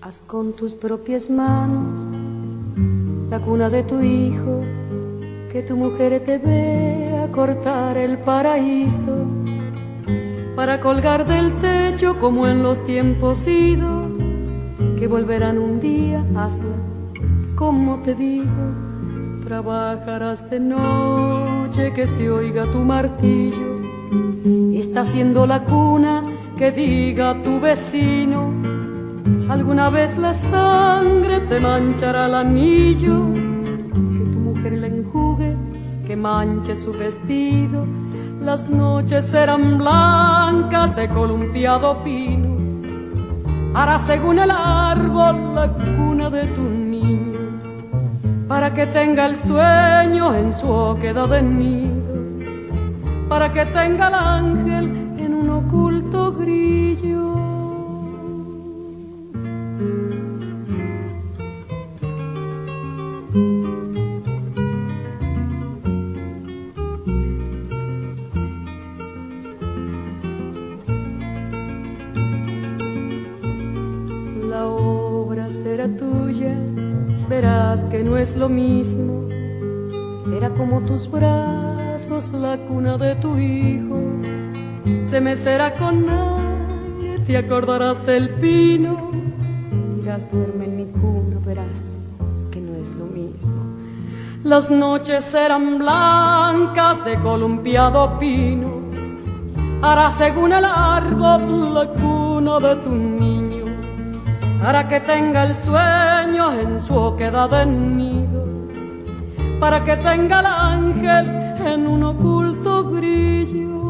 Haz con tus propias manos la cuna de tu hijo, que tu mujer te vea cortar el paraíso, para colgar del techo como en los tiempos idos, que volverán un día. Hazla como te digo, trabajarás de noche, que se oiga tu martillo, está haciendo la cuna, que diga tu vecino. Alguna vez la sangre te manchará el anillo, que tu mujer la enjugue, que manche su vestido. Las noches serán blancas de columpiado pino, hará según el árbol la cuna de tu niño, para que tenga el sueño en su oquedad de nido, para que tenga el ángel en un oculto grillo. La obra será tuya, verás que no es lo mismo, será como tus brazos la cuna de tu hijo, se mecerá con nadie, te acordarás del pino, dirás duerme en mi cuna, verás que no es lo mismo. Las noches serán blancas de columpiado pino, hará según el árbol la cuna de tu niño, para que tenga el sueño en su oquedad de nido, para que tenga el ángel en un oculto grillo.